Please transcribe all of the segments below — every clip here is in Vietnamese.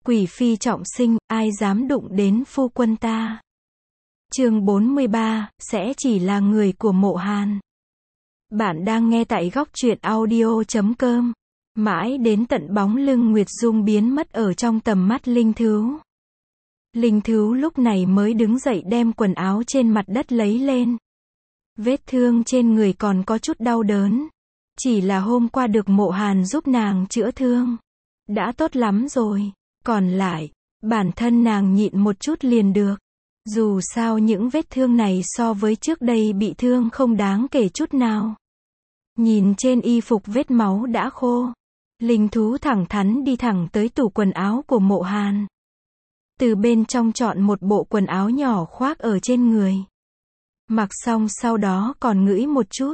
Quỷ phi trọng sinh, ai dám đụng đến phu quân ta. Chương 43, sẽ chỉ là người của Mộ Hàn. Bạn đang nghe tại góc truyện audio.com. Mãi đến tận bóng lưng Nguyệt Dung biến mất ở trong tầm mắt Linh Thứu. Linh Thứu lúc này mới đứng dậy đem quần áo trên mặt đất lấy lên. Vết thương trên người còn có chút đau đớn. Chỉ là hôm qua được Mộ Hàn giúp nàng chữa thương. Đã tốt lắm rồi. Còn lại, bản thân nàng nhịn một chút liền được. Dù sao những vết thương này so với trước đây bị thương không đáng kể chút nào. Nhìn trên y phục vết máu đã khô. Linh Thú thẳng thắn đi thẳng tới tủ quần áo của Mộ Hàn. Từ bên trong chọn một bộ quần áo nhỏ khoác ở trên người. Mặc xong sau đó còn ngửi một chút.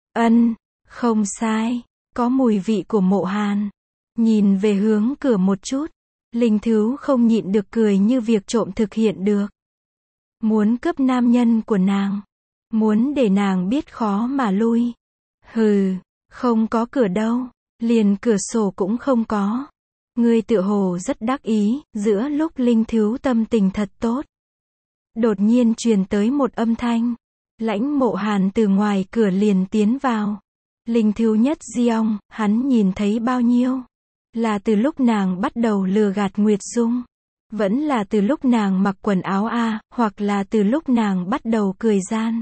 Không sai, có mùi vị của Mộ Hàn. Nhìn về hướng cửa một chút. Linh Thứu không nhịn được cười như việc trộm thực hiện được. Muốn cướp nam nhân của nàng. Muốn để nàng biết khó mà lui. Hừ, không có cửa đâu. Liền cửa sổ cũng không có. Ngươi tựa hồ rất đắc ý, giữa lúc Linh Thứu tâm tình thật tốt. Đột nhiên truyền tới một âm thanh. Lãnh Mộ Hàn từ ngoài cửa liền tiến vào. Linh Thứu nhất Diong, hắn nhìn thấy bao nhiêu? Là từ lúc nàng bắt đầu lừa gạt Nguyệt Dung. Vẫn là từ lúc nàng mặc quần áo hoặc là từ lúc nàng bắt đầu cười gian.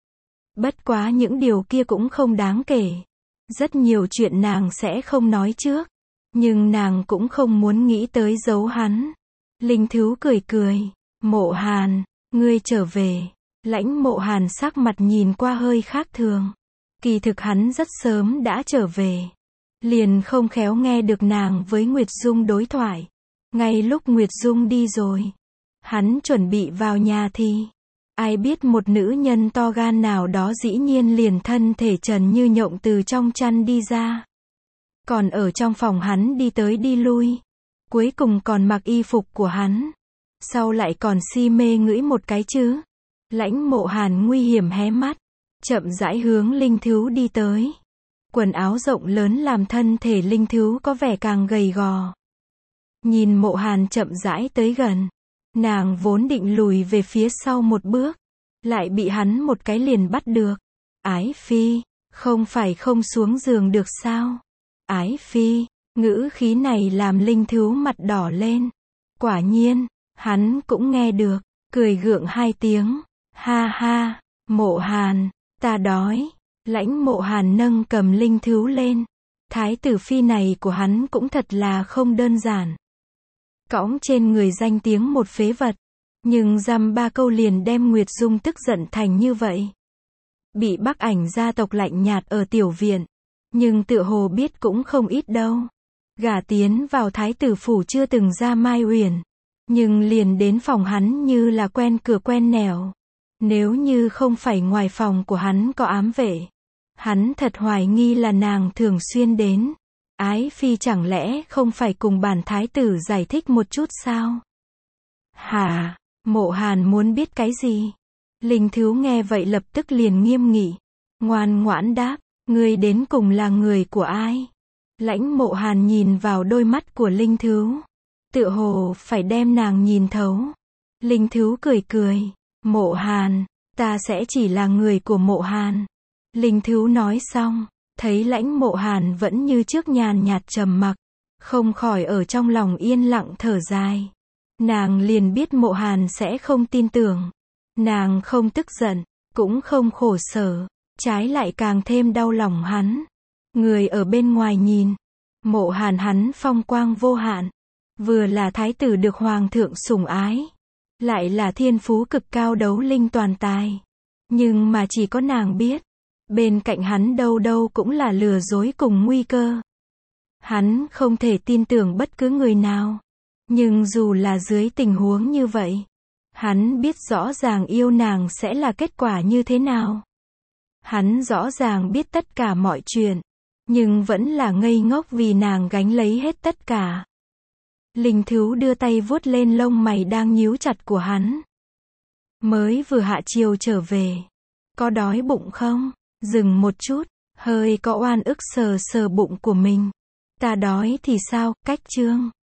Bất quá những điều kia cũng không đáng kể. Rất nhiều chuyện nàng sẽ không nói trước. Nhưng nàng cũng không muốn nghĩ tới giấu hắn. Linh Thứu cười cười. Mộ Hàn, ngươi trở về. Lãnh Mộ Hàn sắc mặt nhìn qua hơi khác thường. Kỳ thực hắn rất sớm đã trở về. Liền không khéo nghe được nàng với Nguyệt Dung đối thoại. Ngay lúc Nguyệt Dung đi rồi. Hắn chuẩn bị vào nhà thì. Ai biết một nữ nhân to gan nào đó dĩ nhiên liền thân thể trần như nhộng từ trong chăn đi ra. Còn ở trong phòng hắn đi tới đi lui. Cuối cùng còn mặc y phục của hắn. Sau lại còn si mê ngửi một cái chứ. Lãnh Mộ Hàn nguy hiểm hé mắt. Chậm rãi hướng Linh Thứu đi tới. Quần áo rộng lớn làm thân thể Linh Thứu có vẻ càng gầy gò. Nhìn Mộ Hàn chậm rãi tới gần. Nàng vốn định lùi về phía sau một bước. Lại bị hắn một cái liền bắt được. Ái phi, không phải không xuống giường được sao? Ái phi, ngữ khí này làm Linh Thứu mặt đỏ lên. Quả nhiên, hắn cũng nghe được. Cười gượng hai tiếng. Ha ha, Mộ Hàn, ta đói. Lãnh Mộ Hàn nâng cầm Linh Thứu lên. Thái tử phi này của hắn cũng thật là không đơn giản. Cõng trên người danh tiếng một phế vật. Nhưng dăm ba câu liền đem Nguyệt Dung tức giận thành như vậy. Bị Bắc Ảnh gia tộc lạnh nhạt ở tiểu viện. Nhưng tựa hồ biết cũng không ít đâu. Gả tiến vào thái tử phủ chưa từng ra Mai Uyển. Nhưng liền đến phòng hắn như là quen cửa quen nẻo. Nếu như không phải ngoài phòng của hắn có ám vệ. Hắn thật hoài nghi là nàng thường xuyên đến. Ái phi chẳng lẽ không phải cùng bản thái tử giải thích một chút sao? Hả? Mộ Hàn muốn biết cái gì? Linh Thứu nghe vậy lập tức liền nghiêm nghị. Ngoan ngoãn đáp, ngươi đến cùng là người của ai? Lãnh Mộ Hàn nhìn vào đôi mắt của Linh Thứu. Tựa hồ phải đem nàng nhìn thấu. Linh Thứu cười cười. Mộ Hàn, ta sẽ chỉ là người của Mộ Hàn. Linh Thứu nói xong, thấy Lãnh Mộ Hàn vẫn như trước nhàn nhạt trầm mặc, không khỏi ở trong lòng yên lặng thở dài. Nàng liền biết Mộ Hàn sẽ không tin tưởng. Nàng không tức giận, cũng không khổ sở, trái lại càng thêm đau lòng hắn. Người ở bên ngoài nhìn, Mộ Hàn hắn phong quang vô hạn, vừa là thái tử được hoàng thượng sủng ái, lại là thiên phú cực cao đấu linh toàn tài. Nhưng mà chỉ có nàng biết, bên cạnh hắn đâu đâu cũng là lừa dối cùng nguy cơ. Hắn không thể tin tưởng bất cứ người nào. Nhưng dù là dưới tình huống như vậy, hắn biết rõ ràng yêu nàng sẽ là kết quả như thế nào. Hắn rõ ràng biết tất cả mọi chuyện, nhưng vẫn là ngây ngốc vì nàng gánh lấy hết tất cả. Linh Thứu đưa tay vuốt lên lông mày đang nhíu chặt của hắn. Mới vừa hạ chiều trở về. Có đói bụng không? Dừng một chút, hơi có oan ức sờ sờ bụng của mình. Ta đói thì sao, cách chương.